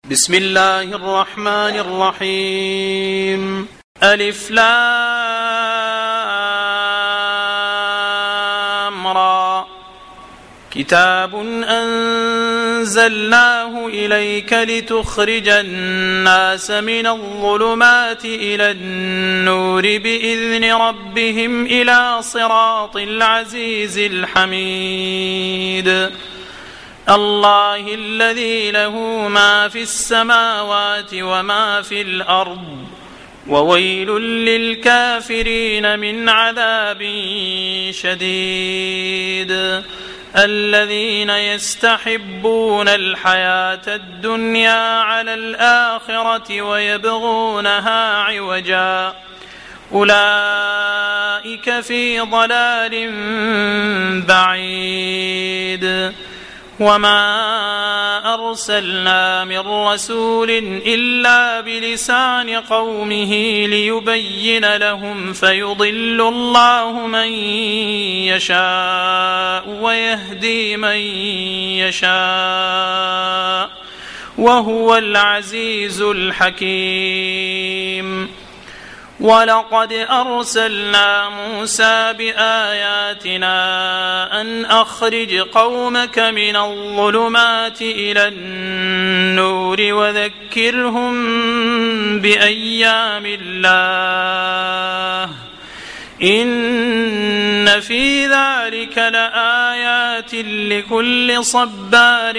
بسم الله الرحمن الرحيم. ألف لام را. كتاب أنزلناه إليك لتخرج الناس من الظلمات إلى النور بإذن ربهم إلى صراط العزيز الحميد. الله الذي له ما في السماوات وما في الأرض وويل للكافرين من عذاب شديد. الذين يستحبون الحياة الدنيا على الآخرة ويبغونها عوجا أولئك في ضلال بعيد. وما أرسلنا من رسول إلا بلسان قومه ليبين لهم فيضل الله من يشاء ويهدي من يشاء وهو العزيز الحكيم. ولقد أرسلنا موسى بآياتنا أن أخرج قومك من الظلمات إلى النور وذكرهم بأيام الله إن في ذلك لآيات لكل صبار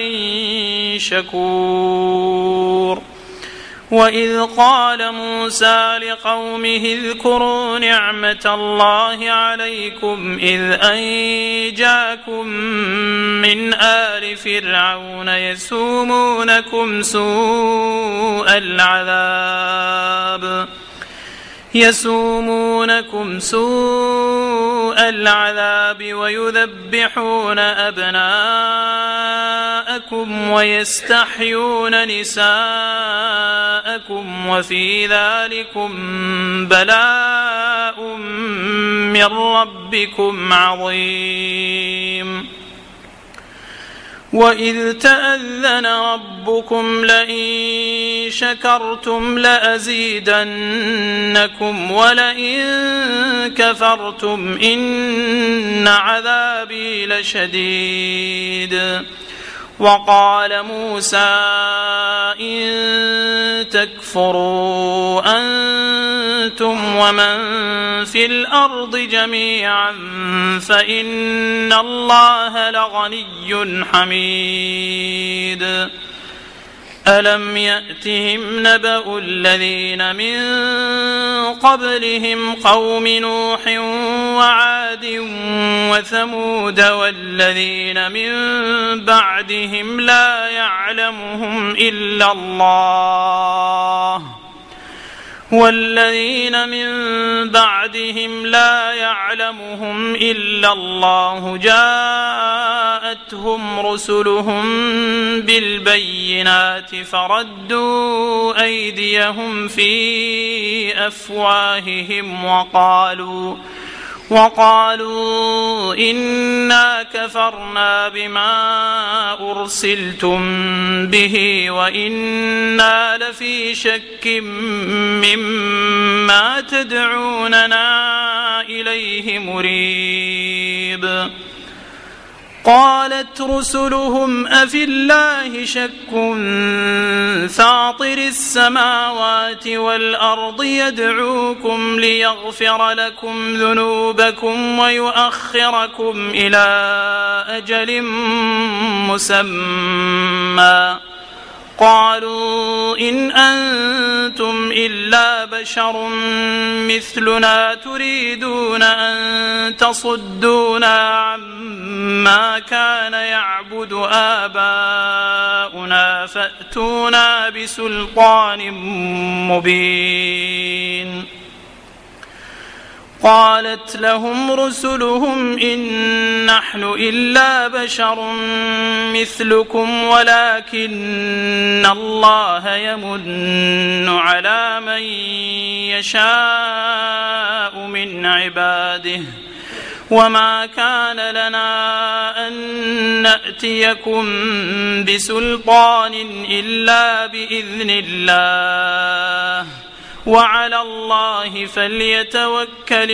شكور. وإذ قال موسى لقومه اذكروا نعمة الله عليكم إذ أنجاكم من آل فرعون يسومونكم سوء العذاب ويذبحون أبناءكم ويستحيون نساءكم وفي ذلكم بلاء من ربكم عظيم. وإذ تأذن ربكم لئن شكرتم لأزيدنكم ولئن كفرتم إن عذابي لشديد. وقال موسى إن تكفروا أنتم ومن في الأرض جميعا فإن الله لغني حميد. ألم يأتهم نبأ الذين من قبلهم قوم نوح وعاد وثمود والذين من بعدهم لا يعلمهم إلا الله جاءتهم رسلهم بالبينات فردوا أيديهم في أفواههم وقالوا إنا كفرنا بما أرسلتم به وإنا لفي شك مما تدعوننا إليه مريب. قالت رسلهم أفي الله شك فاطر السماوات والأرض يدعوكم ليغفر لكم ذنوبكم ويؤخركم إلى أجل مسمى قالوا إن أنتم إلا بشر مثلنا تريدون أن تصدونا عما كان يعبد آباؤنا فأتونا بسلطان مبين. قالت لهم رسلهم إن نحن إلا بشر مثلكم ولكن الله يمن على من يشاء من عباده وما كان لنا أن نأتيكم بسلطان إلا بإذن الله وعلى الله فليتوكل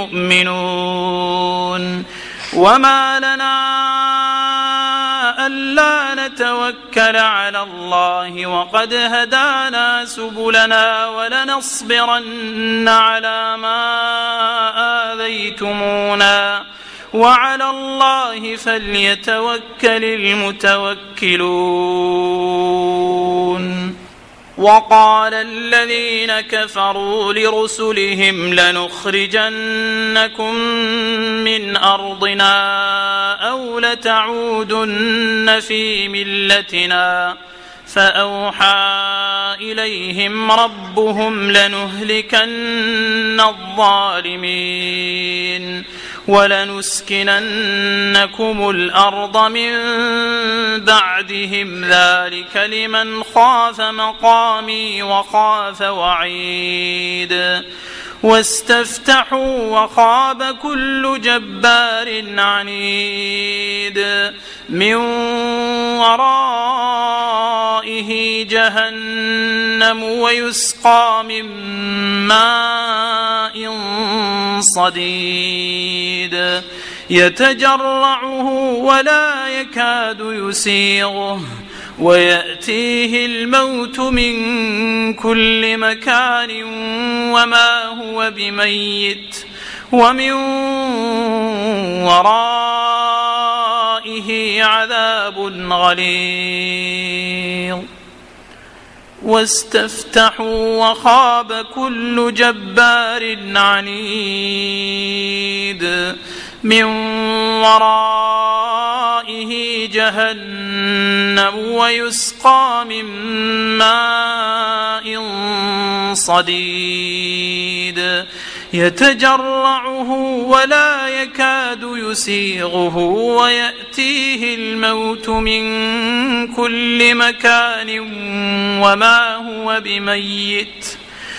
المؤمنون وما لنا ألا نتوكل على الله وقد هدانا سبلنا ولنصبرن على ما آذيتمونا وعلى الله فليتوكل المتوكلون وقال الذين كفروا لرسلهم لنخرجنكم من أرضنا أو لتعودن في ملتنا فأوحى إليهم ربهم لنهلكن الظالمين ولنسكننكم الأرض من بعدهم ذلك لمن خاف مقامي وخاف وعيد واستفتحوا وخاب كل جبار عنيد من ورائه جهنم ويسقى من ماء صديد يتجرعه ولا يكاد يسيغه ويأتيه الموت من كل مكان وما هو بميت ومن ورائه عذاب غليظ واستفتحوا وخاب كل جبار عنيد من ورائه جهنم ويسقى من ماء صديد يتجرعه ولا يكاد يسيغه ويأتيه الموت من كل مكان وما هو بميت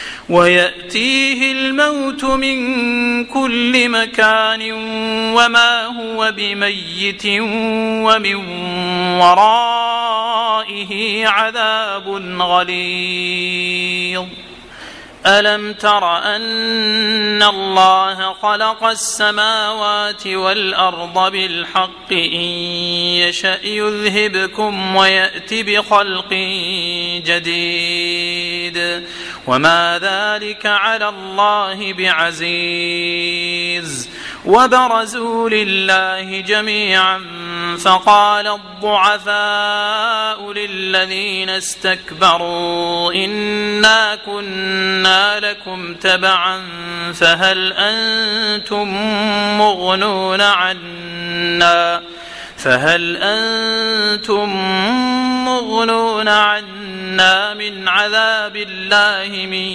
ومن ورائه عذاب غليظ ألم تر أن الله خلق السماوات والأرض بالحق إن يشأ يذهبكم ويأت بخلق جديد وما ذلك على الله بعزيز وبرزوا لله جميعا فقال الضعفاء للذين استكبروا إنا كنا لكم تبعا فهل أنتم مغنون عنا من عذاب الله من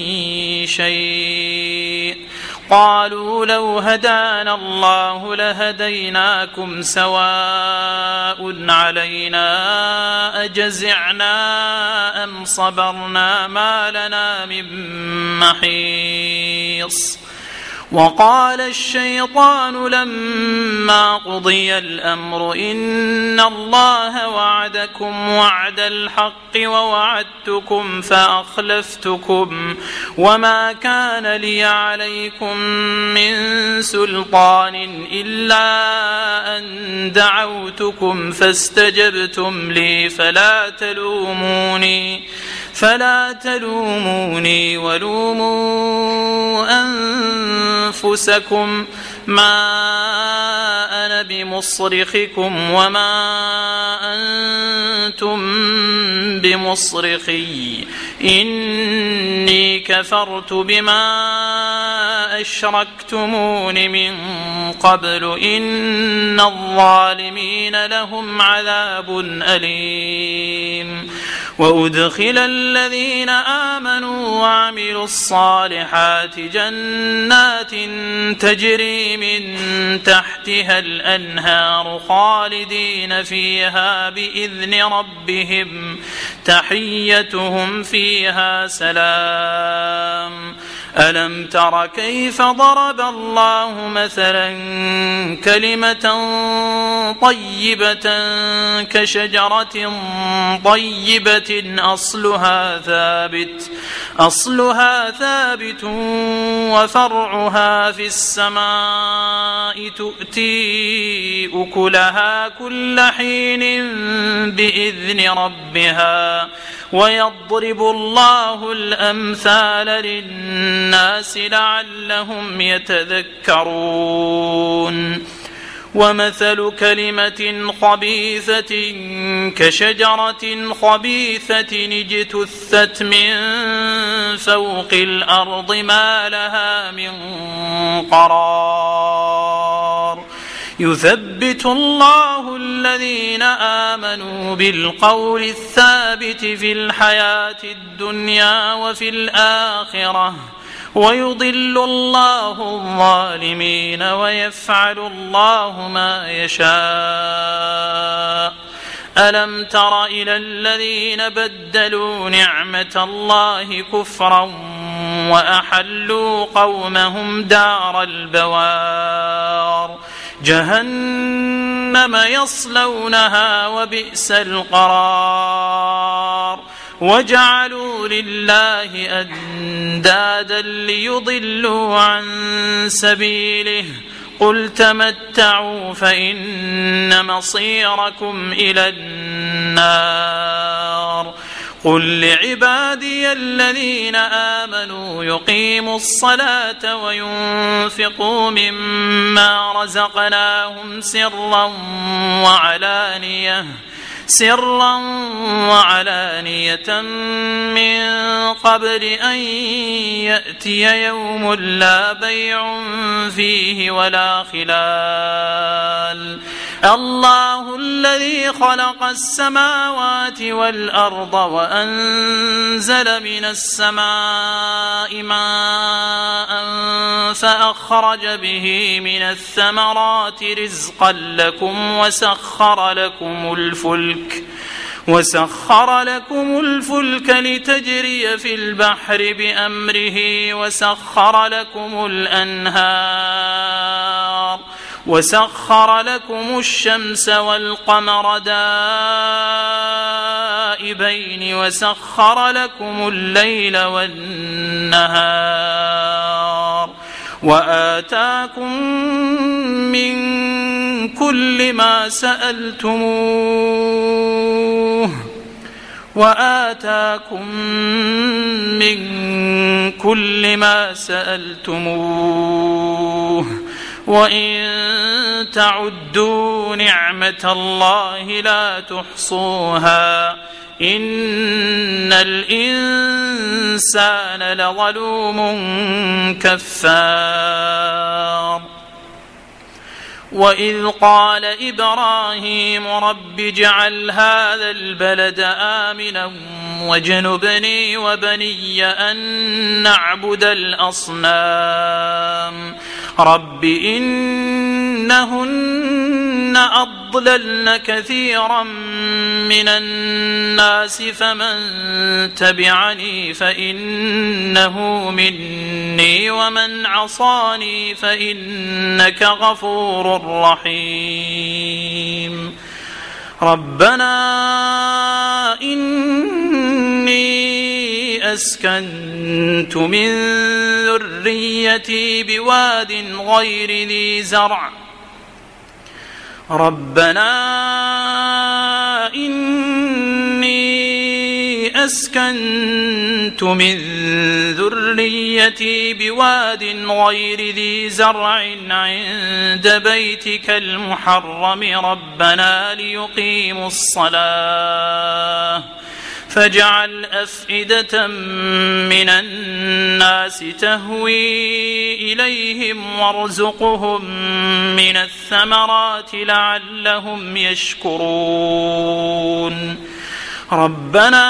شيء قالوا لو هدانا الله لهديناكم سواء علينا أجزعنا أم صبرنا ما لنا من محيص وقال الشيطان لما قضي الأمر إن الله وعدكم وعد الحق ووعدتكم فأخلفتكم وما كان لي عليكم من سلطان إلا أن دعوتكم فاستجبتم لي فلا تلوموني ولوموا أنفسكم ما أنا بمصرخكم وما أنتم بمصرخي إني كفرت بما أشركتمون من قبل إن الظالمين لهم عذاب أليم وأدخل الذين آمنوا وعملوا الصالحات جنات تجري من تحتها الأنهار خالدين فيها بإذن ربهم تحيتهم فيها سلام ألم تر كيف ضرب الله مثلا كلمة طيبة كشجرة طيبة أصلها ثابت وفرعها في السماء تؤتي أكلها كل حين بإذن ربها ويضرب الله الأمثال للناس لعلهم يتذكرون ومثل كلمة خبيثة كشجرة خبيثة اجتثت من فوق الأرض ما لها من قرار يثبت الله الذين آمنوا بالقول الثابت في الحياة الدنيا وفي الآخرة ويضل الله الظالمين ويفعل الله ما يشاء ألم تر إلى الذين بدلوا نعمة الله كفرا وأحلوا قومهم دار البوار جهنم يصلونها وبئس القرار وجعلوا لله أندادا ليضلوا عن سبيله قل تمتعوا فإن مصيركم إلى النار قل لعبادي الذين آمنوا يقيموا الصلاة وينفقوا مما رزقناهم سرا وعلانية من قبل أن يأتي يوم لا بيع فيه ولا خلال الله الذي خلق السماوات والأرض وأنزل من السماء ماء فأخرج به من الثمرات رزقا لكم وسخر لكم الفلك لتجري في البحر بأمره وسخر لكم الأنهار وسخر لكم الشمس والقمر دائبين وسخر لكم الليل والنهار وآتاكم من كل ما سألتموه وإن تعدوا نعمة الله لا تحصوها إن الإنسان لظلوم كفار وإذ قال إبراهيم رب اجعل هذا البلد آمنا واجنبني وبني أن نعبد الأصنام رب إنهن أضللن كثيرا من الناس فمن تبعني فإنه مني ومن عصاني فإنك غفور رحيم ربنا إني أسكنت من ذريتي بواد غير ذي زرع أسكنت من ذريتي بواد غير ذي زرع عند بيتك المحرم ربنا ليقيموا الصلاة فاجعل أفئدة من الناس تهوي إليهم وارزقهم من الثمرات لعلهم يشكرون ربنا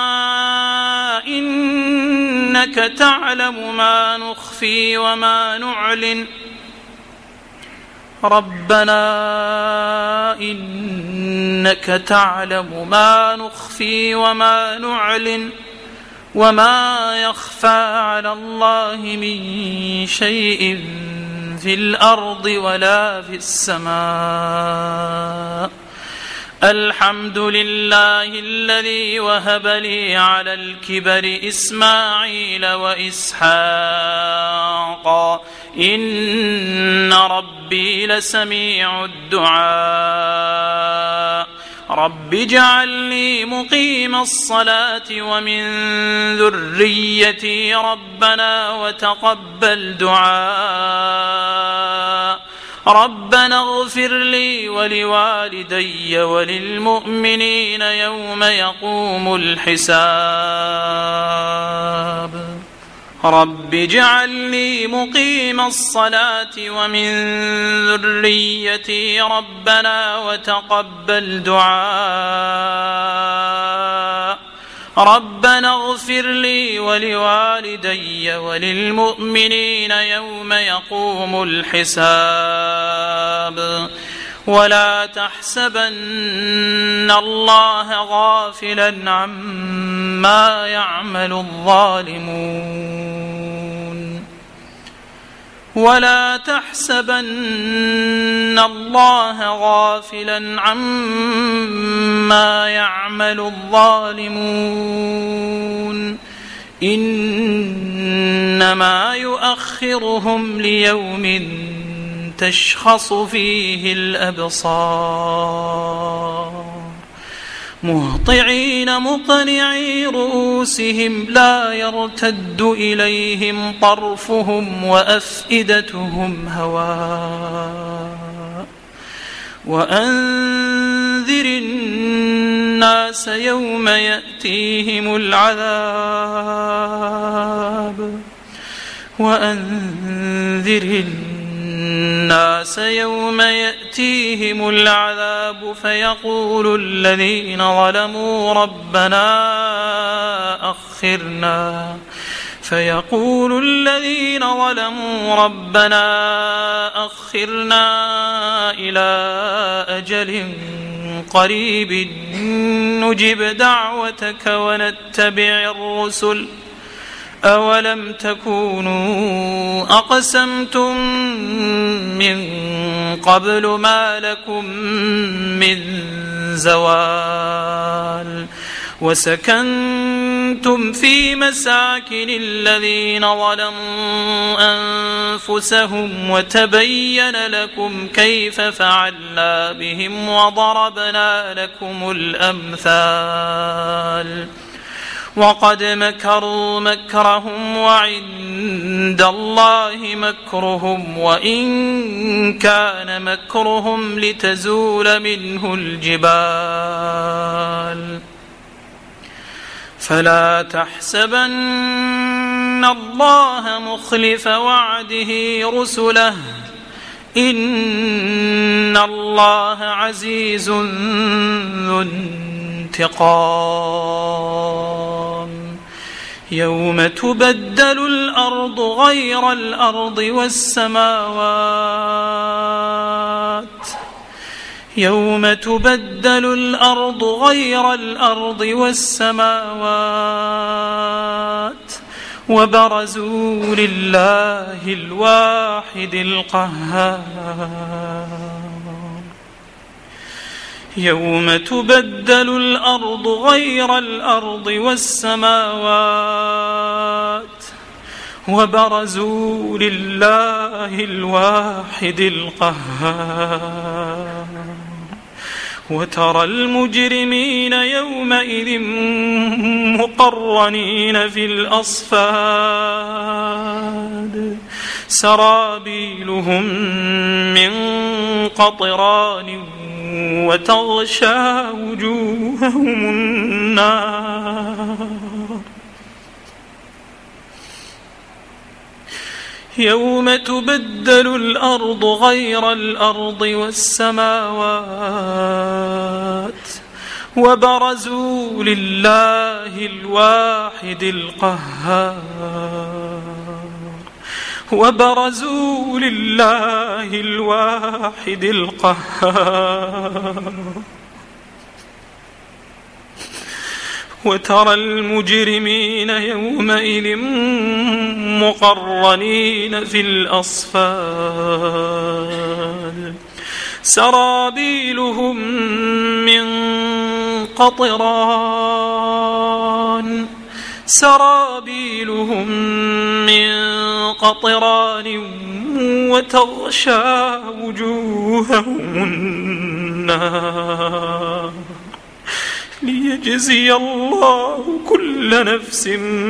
إنك تعلم ما نخفي وما نعلن وما يخفى على الله من شيء في الأرض ولا في السماء. الحمد لله الذي وهب لي على الكبر إسماعيل وإسحاق إن ربي لسميع الدعاء. رب اجعلني مقيم الصلاة ومن ذريتي ربنا وتقبل دعاء. ربنا اغفر لي ولوالدي وللمؤمنين يوم يقوم الحساب. رب اجعلني مقيم الصلاة ومن ذريتي ربنا وتقبل دعاء. ربنا اغفر لي ولوالدي وللمؤمنين يوم يقوم الحساب. ولا تحسبن الله غافلا عما يعمل الظالمون. ولا تحسبن الله غافلا عما يعمل الظالمون إنما يؤخرهم ليوم تشخص فيه الأبصار مهطعين مقنعي رؤوسهم لا يرتد إليهم طرفهم وأفئدتهم هواء. وأنذر الناس يوم يأتيهم العذاب. وأنذر الناس يوم يأتيهم العذاب فيقول الذين ظلموا ربنا أخرنا إلى أجل قريب نجب دعوتك ونتبع الرسل أولم تكونوا أقسمتم من قبل ما لكم من زوال. وسكنتم في مساكن الذين ظلموا أنفسهم وتبين لكم كيف فعلنا بهم وضربنا لكم الأمثال. وقد مكروا مكرهم وعند الله مكرهم وإن كان مكرهم لتزول منه الجبال. فلا تحسبن الله مخلف وعده رسله إن الله عزيز ذو انتقام. يوم تبدل الأرض غير الأرض والسماوات. يوم تبدل الأرض غير الأرض والسماوات وبرزوا لله الواحد القهار. يوم تبدل الأرض غير الأرض والسماوات وبرزوا لله الواحد القهار. وترى المجرمين يومئذ مقرنين في الأصفاد سرابيلهم من قطران وتغشى وجوههم النار. يوم تبدل الأرض غير الأرض والسماوات وبرزوا لله الواحد القهار. وبرزوا لله الواحد القهار. وترى المجرمين يومئذ مقرنين في الأصفاد سرابيلهم من قطران وتغشى وجوههم النار ليجزي الله كل نفس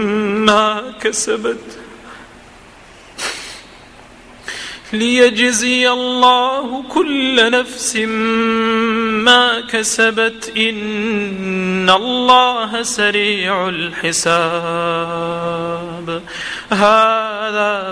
ما كسبت إن الله سريع الحساب هذا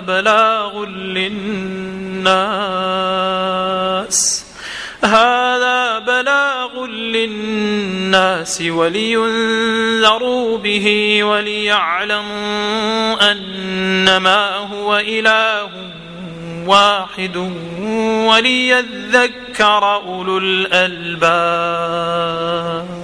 بلاغ للناس ولينذروا به وليعلموا أنما هو إله واحد وليذكر أولو الألباب.